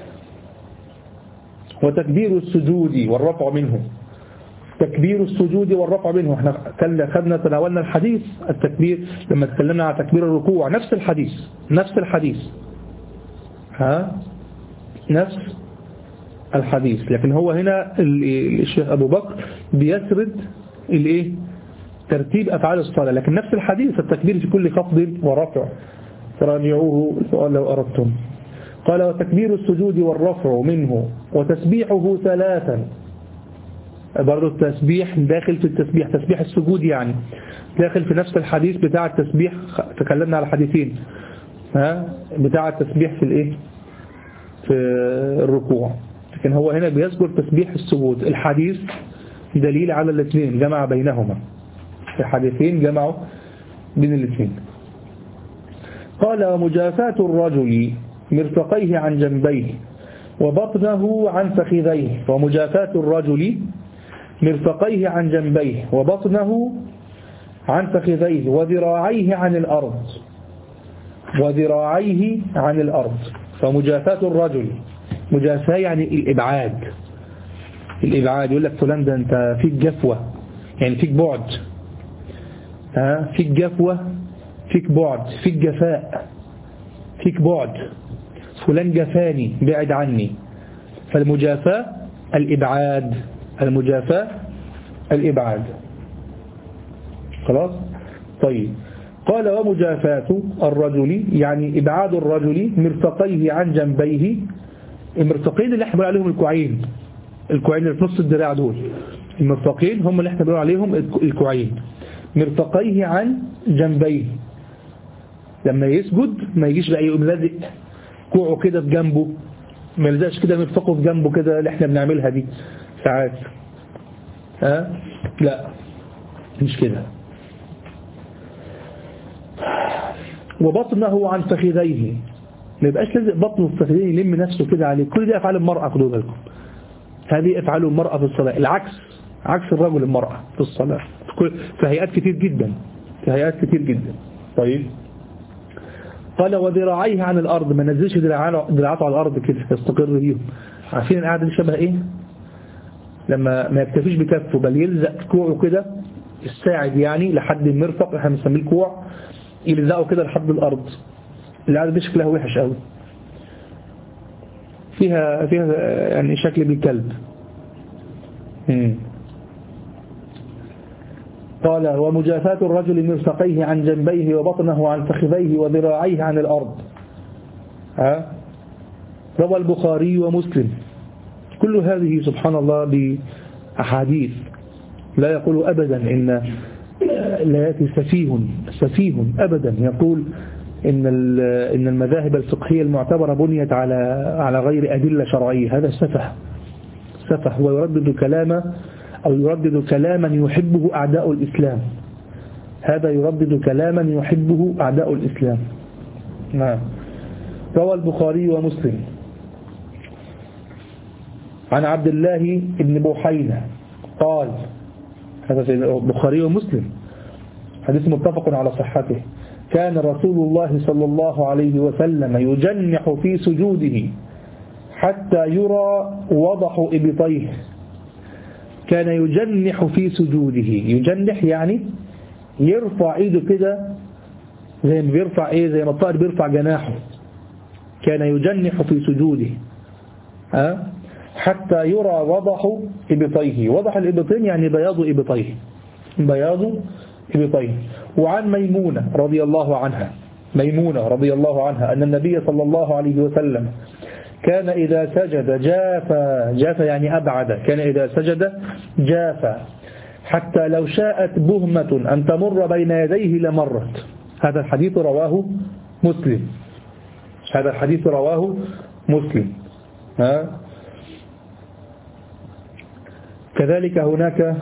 وتكبير السجود والرفع منه، تكبير السجود والرفع منه، احنا خدنا تناولنا الحديث التكبير لما تكلمنا عن تكبير الركوع، نفس الحديث نفس الحديث ها نفس الحديث، لكن هو هنا الشيخ أبو بكر بيسرد الايه ترتيب أفعال الصلاة، لكن نفس الحديث التكبير في كل خفض ورفع، فراجعوه لو أردتم. قال وتكبير السجود والرفع منه وتسبيحه ثلاثا، برضو التسبيح داخل في التسبيح، تسبيح السجود يعني داخل في نفس الحديث بتاع التسبيح، تكلمنا على حديثين ها بتاع التسبيح في الايه في الركوع، لكن هو هنا بيذكر تسبيح السجود. الحديث دليل على الاثنين، جمع بينهما، الحديثين جمعوا بين الاثنين. قال ومجافاة الرجل مرفقيه عن جنبيه وبطنه عن فخذيه، ومجافاة الرجل مرفقيه عن جنبيه وبطنه عن فخذيه وذراعيه عن الأرض، وذراعيه عن الأرض. فمجافاة الرجل، مجافاة يعني الإبعاد، الإبعاد يقول لك فلان ده أنت فيك جفوة، يعني فيك بعد، ها فيك جفوة، فيك بعد، فيك جفاء، فيك بعد، فلان جفاني بعد عني. فالمجافاة الإبعاد، المجافاة الإبعاد. خلاص طيب. قال ومجافاة الرجل يعني إبعاد الرجل مرفقيه عن جنبيه، المرفقين اللي احنا بنقول عليهم الكوعين، الكوعين اللي في نص الدراع دول، المرفقين هم اللي احنا بنقول عليهم الكوعين، مرفقيه عن جنبيه. لما يسجد ما يجيش بقى يقوم لازق كوعه كده في جنبه، ما يلزقش كده مرفقه في جنبه كده اللي احنا بنعملها دي ساعات، ها لا مش كده. وبطنه عن فخذيه، ما يبقاش لازق بطنه في فخذيه يلم نفسه كده عليه. كل دي افعال المرأة، خدوا بالكم، هذه افعال المرأة في الصلاة، العكس عكس الرجل المرأة في الصلاة في هيئات كتير جدا، في هيئات كتير جدا. طيب قال وذراعيه عن الأرض، ما نزلش دراعاته على الأرض كده يستقر بيهم. عارفين القعدة دي شبه ايه؟ لما ما يكتفيش بكفه بل يلزق كوعه كده الساعد يعني لحد المرفق، احنا بنسميه الكوع، يلزقه كده لحد الأرض. القعدة دي شكلها وحش قوي، فيها فيها يعني شكل بالكلب. قال ومجافاة الرجل مرفقيه عن جنبيه وبطنه عن فخذيه وذراعيه عن الأرض. ها روى البخاري ومسلم. كل هذه سبحان الله بأحاديث لا يقول أبدا إن لا يأتي سفيه سفيه أبدا يقول إن إن المذاهب الفقهية المعتبرة بنيت على على غير أدلة شرعية. هذا سفه سفه ويردد كلاما أو يردد كلاما يحبه أعداء الإسلام. هذا يردد كلاما يحبه أعداء الإسلام. نعم. روى البخاري ومسلم عن عبد الله بن بحينة قال، هذا في البخاري ومسلم حديث متفق على صحته، كان رسول الله صلى الله عليه وسلم يجنح في سجوده حتى يرى وضح إبطيه. كان يجنح في سجوده. يجنح يعني يرفع ايده كده زي ما بيرفع ايه زي ما الطائر بيرفع جناحه. كان يجنح في سجوده ها حتى يرى وضح إبطيه. وضح الإبطين يعني بياض إبطيه بياض إبطيه. وعن ميمونة رضي الله عنها ميمونة رضي الله عنها أن النبي صلى الله عليه وسلم كان إذا سجد جافا. جافا يعني أبعد. كان إذا سجد جافا حتى لو شاءت بهمة أن تمر بين يديه لمرت. هذا الحديث رواه مسلم. هذا الحديث رواه مسلم. ها كذلك هناك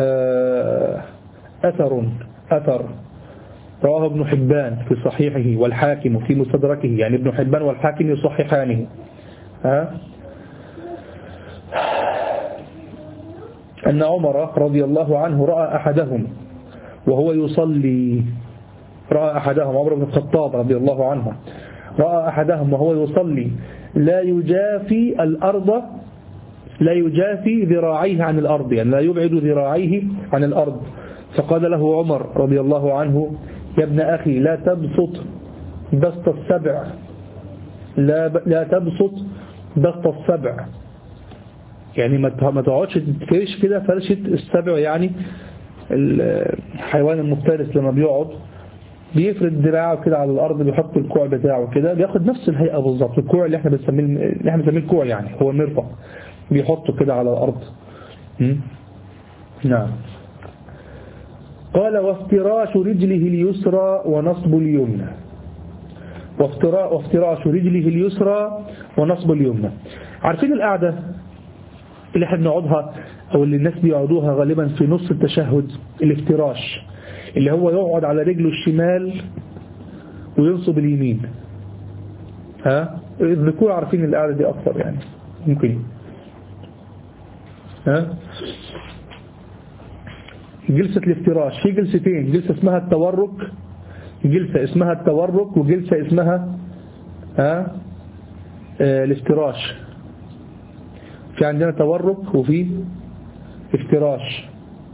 أثر أثر رواه ابن حبان في صحيحه والحاكم في مستدركه. يعني ابن حبان والحاكم يصححانه. ها أن عمر رضي الله عنه رأى أحدهم وهو يصلي. رأى أحدهم عمر بن الخطاب رضي الله عنه رأى أحدهم وهو يصلي لا يجافي الأرض لا يجافي ذراعيه عن الأرض، يعني لا يبعد ذراعيه عن الأرض. فقال له عمر رضي الله عنه يا ابن أخي لا تبسط بسط السبع لا, ب... لا تبسط بسط السبع، يعني ما تقعدش تفرش كده فرشة السبع. يعني الحيوان المفترس لما بيقعد بيفرد دراعه كده على الأرض بيحط الكوع بتاعه كده بياخد نفس الهيئة بالظبط. الكوع اللي احنا بنسميه اللي احنا بنسميه الكوع يعني هو المرفق بيحطه كده على الأرض. م? نعم. قال وافتراش رجله اليسرى ونصب اليمنى. وافتراش رجله اليسرى ونصب اليمنى. عارفين القعدة اللي احنا بنقعدها او اللي الناس بيقعدوها غالبا في نص التشهد؟ الافتراش اللي هو يقعد على رجله الشمال وينصب اليمين. ها الذكور عارفين القعدة دي اكثر يعني ممكن. ها جلسة الافتراش في جلستين، جلسة اسمها التورك جلسة اسمها التورك وجلسة اسمها ها اه الافتراش. في عندنا تورك وفي افتراش.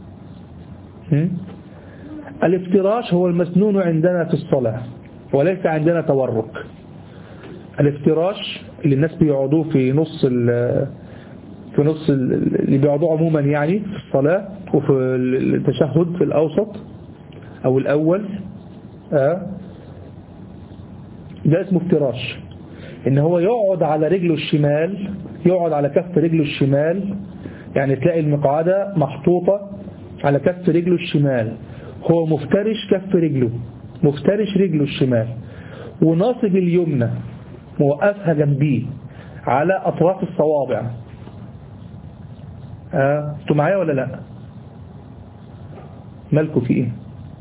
الافتراش هو المسنون عندنا في الصلاة وليس عندنا تورك. الافتراش اللي الناس بيقعدوه في نص في نص اللي بيقعدوه عموما يعني في الصلاة وفي التشهد في الأوسط أو الأول آه ده اسمه افتراش. إن هو يقعد على رجله الشمال يقعد على كف رجله الشمال، يعني تلاقي المقعدة محطوطة على كف رجله الشمال، هو مفترش كف رجله مفترش رجله الشمال وناصب اليمنى موقفها جنبيه على أطراف الصوابع. اه انتوا معايا ولا لا؟ مالكوا في ايه؟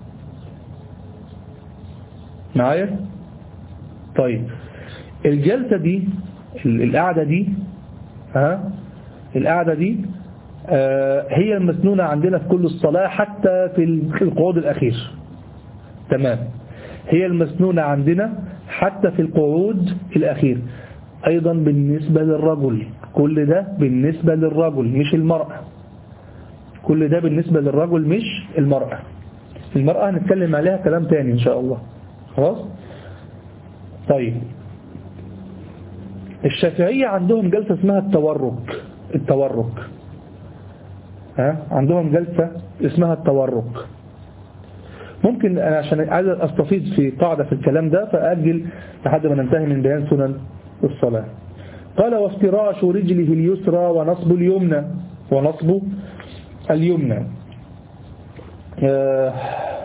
معايا؟ طيب الجلسة دي القعدة دي ها آه القعدة دي آه هي المسنونة عندنا في كل الصلاة حتى في القعود الأخير. تمام، هي المسنونة عندنا حتى في القعود الأخير. أيضا بالنسبة للرجل، كل ده بالنسبة للرجل مش المرأة. كل ده بالنسبة للرجل مش المرأة. المرأة هنتكلم عليها كلام تاني إن شاء الله. خلاص؟ طيب الشافعية عندهم جلسة اسمها التورك. التورك ها عندهم جلسة اسمها التورك. ممكن أنا عشان عايز أستفيد في قاعدة في الكلام ده فأجل لحد ما ننتهي من بيان سنن الصلاة. قال وافتراش رجله اليسرى ونصب اليمنى ونصب اليمنى. آه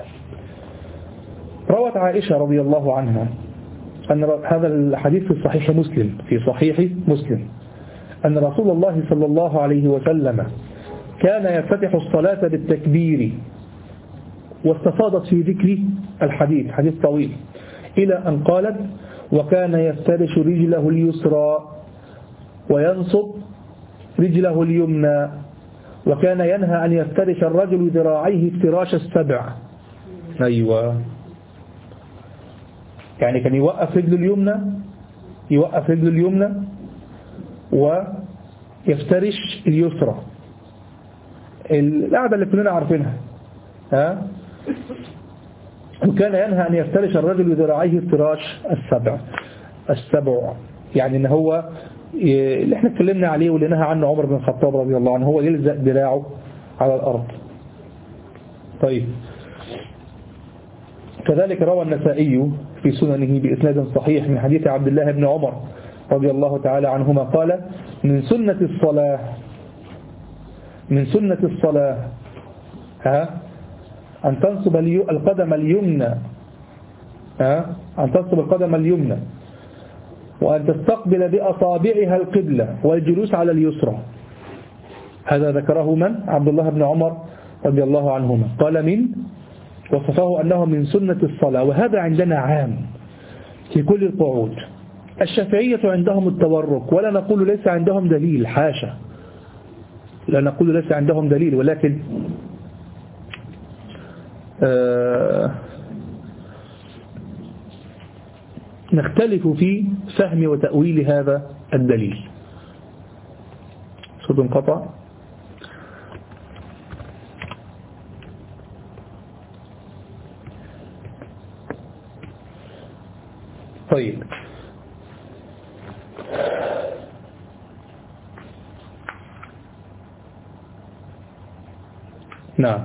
روت عائشة رضي الله عنها أن هذا الحديث في صحيح مسلم في صحيح مسلم أن رسول الله صلى الله عليه وسلم كان يفتتح الصلاة بالتكبير، واستفاضت في ذكر الحديث حديث طويل إلى أن قالت وكان يفترش رجله اليسرى وينصب رجله اليمنى، وكان ينهى أن يفترش الرجل ذراعيه افتراش السبع. أيوة، يعني كان يوقف رجله اليمنى يوقف رجله اليمنى ويفترش اليسرى، القاعدة اللي كلنا عارفينها. ها؟ وكان ينهى أن يفترش الرجل ذراعيه افتراش السبع السبع يعني ان هو اللي احنا اتكلمنا عليه واللي نهى عنه عمر بن الخطاب رضي الله عنه، هو يلزق ذراعه على الأرض. طيب، كذلك روى النسائي في سننه بإسناد صحيح من حديث عبد الله بن عمر رضي الله تعالى عنهما قال من سنة الصلاة من سنة الصلاة ها أن تنصب القدم اليمنى ها أن تنصب القدم اليمنى وأن تستقبل بأصابعها القبلة والجلوس على اليسرى. هذا ذكره من؟ عبد الله بن عمر رضي الله عنهما قال من وصفه أنه من سنة الصلاة، وهذا عندنا عام في كل القعود. الشافعية عندهم التورك، ولا نقول ليس عندهم دليل، حاشا، لا نقول ليس عندهم دليل، ولكن آه نختلف في فهم وتأويل هذا الدليل. صوت انقطع. طيب، نعم،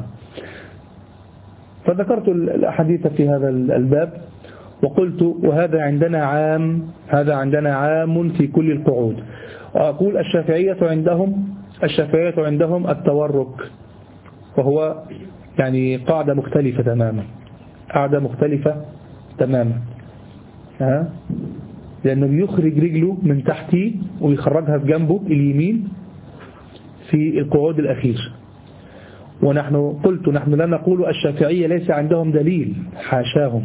فذكرت الأحاديث في هذا الباب وقلت وهذا عندنا عام هذا عندنا عام في كل القعود. وأقول الشافعية عندهم الشافعية عندهم التورك، وهو يعني قاعدة مختلفة تماما قاعدة مختلفة تماما ها لأنه بيخرج رجله من تحتيه ويخرجها في جنبه اليمين في القعود الأخير. ونحن قلت نحن لا نقول الشافعية ليس عندهم دليل، حاشاهم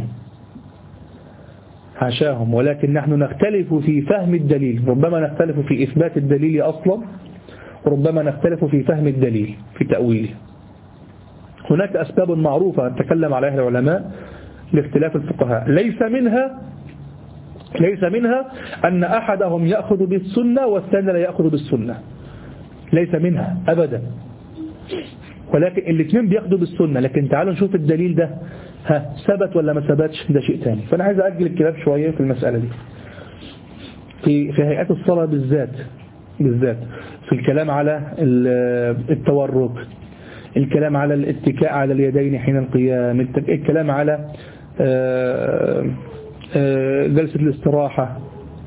حاشاهم ولكن نحن نختلف في فهم الدليل. ربما نختلف في إثبات الدليل أصلا، وربما نختلف في فهم الدليل في تأويله. هناك أسباب معروفة تكلم عليها العلماء لاختلاف الفقهاء، ليس منها ليس منها أن أحدهم يأخذ بالسنة والثاني لا يأخذ بالسنة، ليس منها أبدا، ولكن الاثنين بياخدوا بالسنة. لكن تعالوا نشوف الدليل ده ها ثبت ولا ما ثبتش، ده شيء ثاني. فأنا عايز أجل الكلام شوية في المسألة دي في في هيئات الصلاة بالذات بالذات في الكلام على التورك، الكلام على الاتكاء على اليدين حين القيام، الكلام على جلسة الاستراحة.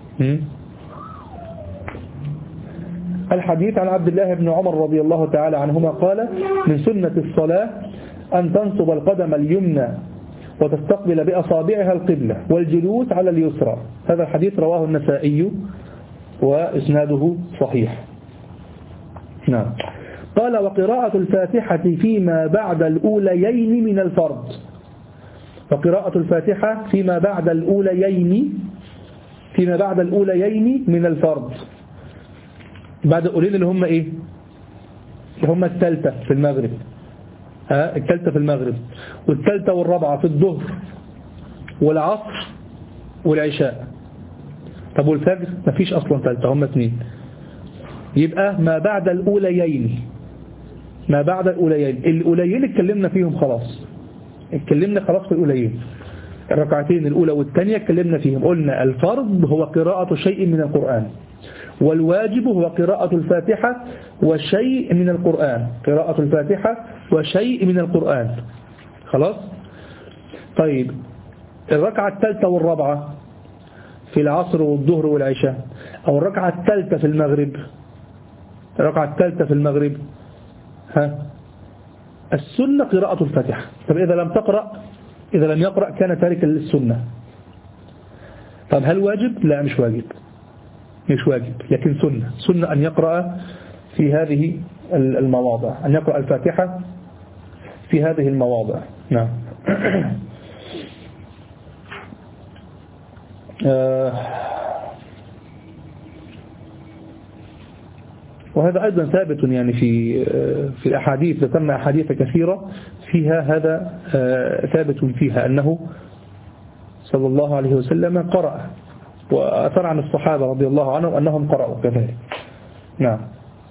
الحديث عن عبد الله بن عمر رضي الله تعالى عنهما قال من سنة الصلاة أن تنصب القدم اليمنى وتستقبل بأصابعها القبلة والجلوس على اليسرى. هذا الحديث رواه النسائي وإسناده صحيح. نعم. قال وقراءة الفاتحة فيما بعد الأوليين من الفرض. وقراءة الفاتحة فيما بعد الأوليين فيما بعد الأوليين من الفرض. بعد الأولين اللي هم إيه؟ اللي هم الثالثة في المغرب، ها الثالثة في المغرب والثالثة والرابعة في الظهر والعصر والعشاء. طب والفجر مفيش أصلا ثالثة، هم اثنين. يبقى ما بعد الأوليين ما بعد الأوليين الأوليين اتكلمنا فيهم خلاص اتكلمنا خلاص في الأوليين، الركعتين الأولى والثانية اتكلمنا فيهم. قلنا الفرض هو قراءة شيء من القرآن، والواجب هو قراءة الفاتحة وشيء من القرآن قراءة الفاتحة وشيء من القرآن خلاص. طيب الركعة الثالثة والرابعة في العصر والظهر والعشاء، أو الركعة الثالثة في المغرب، الركعة الثالثة في المغرب ها السنة قراءة الفاتحة. طب إذا لم تقرأ، إذا لم يقرأ كان تاركا للسنة. طب هل واجب؟ لا مش واجب، مش واجب، لكن سنة، سنة أن يقرأ في هذه المواضع، أن يقرأ الفاتحة في هذه المواضع. نعم. وهذا أيضا ثابت يعني في في أحاديث، ذكرنا أحاديث كثيرة فيها هذا ثابت فيها أنه صلى الله عليه وسلم قرأ، وأثر عن الصحابة رضي الله عنهم أنهم قرأوا كذلك. نعم.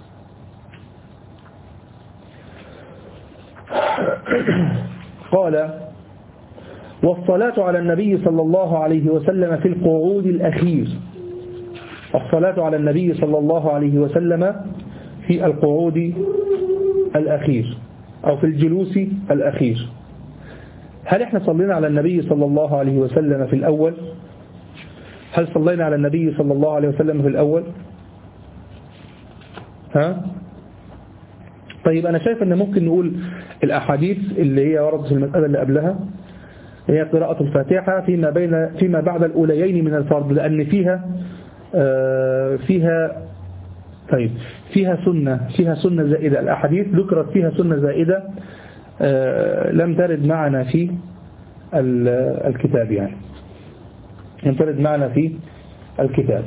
قال والصلاة على النبي صلى الله عليه وسلم في القعود الأخير، الصلاة على النبي صلى الله عليه وسلم في القعود الأخير أو في الجلوس الأخير. هل احنا صلينا على النبي صلى الله عليه وسلم في الأول؟ هل صلينا على النبي صلى الله عليه وسلم في الأول؟ ها؟ طيب أنا شايف أن ممكن نقول الأحاديث اللي هي وردت في المسألة اللي قبلها هي قراءة الفاتحة فيما بين فيما بعد الأوليين من الفرض، لأن فيها آه فيها طيب فيها سنة فيها سنة زائدة. الأحاديث ذكرت فيها سنة زائدة آه لم ترد معنا في الكتاب، يعني لم ترد معنا في الكتاب.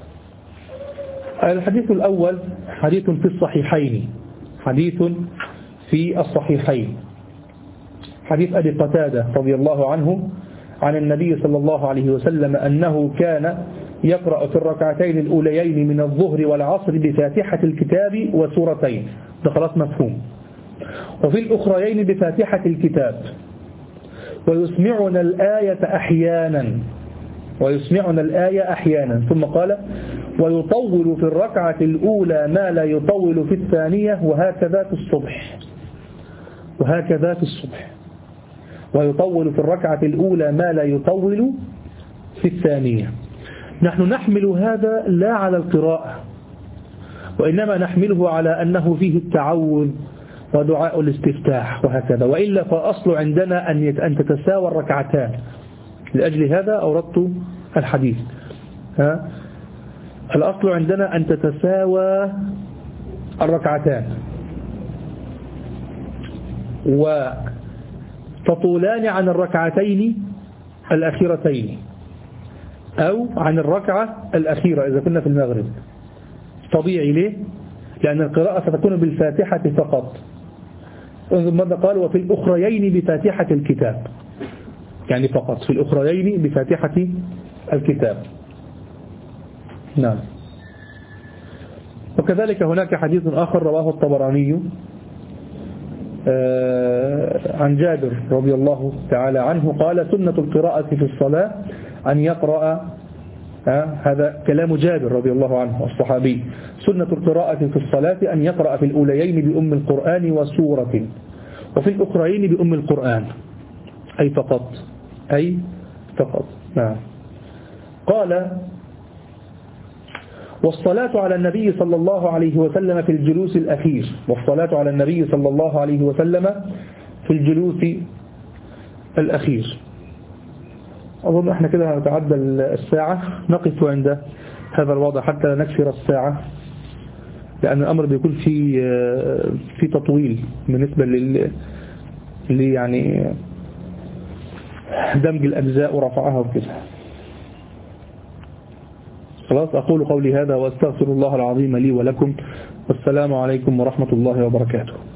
الحديث الأول حديث في الصحيحين، حديث في الصحيحين، حديث أبي قتادة رضي الله عنه عن النبي صلى الله عليه وسلم أنه كان يقرأ في الركعتين الأوليين من الظهر والعصر بفاتحة الكتاب وسورتين، ده خلاص مفهوم، وفي الأخريين بفاتحة الكتاب، ويسمعنا الآية أحيانا ويسمعنا الآية أحيانا ثم قال ويطول في الركعة الأولى ما لا يطول في الثانية، وهكذا في الصبح وهكذا في الصبح ويطول في الركعة الأولى ما لا يطول في الثانية. نحن نحمل هذا لا على القراءة، وإنما نحمله على أنه فيه التعوذ ودعاء الاستفتاح وهكذا، وإلا فأصل عندنا أن تتساوى الركعتان، لأجل هذا أوردت الحديث. ها؟ الأصل عندنا أن تتساوى الركعتان وتطولان عن الركعتين الأخيرتين أو عن الركعة الأخيرة إذا كنا في المغرب. طبيعي ليه؟ لأن القراءة ستكون بالفاتحة فقط. ماذا قال؟ وفي الأخريين بفاتحة الكتاب، يعني فقط في الأخريين بفاتحة الكتاب. نعم. وكذلك هناك حديث آخر رواه الطبراني عن جابر رضي الله تعالى عنه قال سنة القراءة في الصلاة أن يقرأ، هذا كلام جابر رضي الله عنه الصحابي، سنة القراءة في الصلاة أن يقرأ في الأوليين بأم القرآن وسورة، وفي الأخرين بأم القرآن، أي فقط أي فقط. نعم. قال والصلاة على النبي صلى الله عليه وسلم في الجلوس الأخير، والصلاة على النبي صلى الله عليه وسلم في الجلوس الأخير. أظن احنا كده نتعدى الساعة، نقف عند هذا الوضع حتى لا نكسر الساعة، لأن الأمر بيكون في في تطويل بالنسبة لل يعني دمج الأجزاء ورفعها وكده. خلاص، أقول قولي هذا وأستغفر الله العظيم لي ولكم، والسلام عليكم ورحمة الله وبركاته.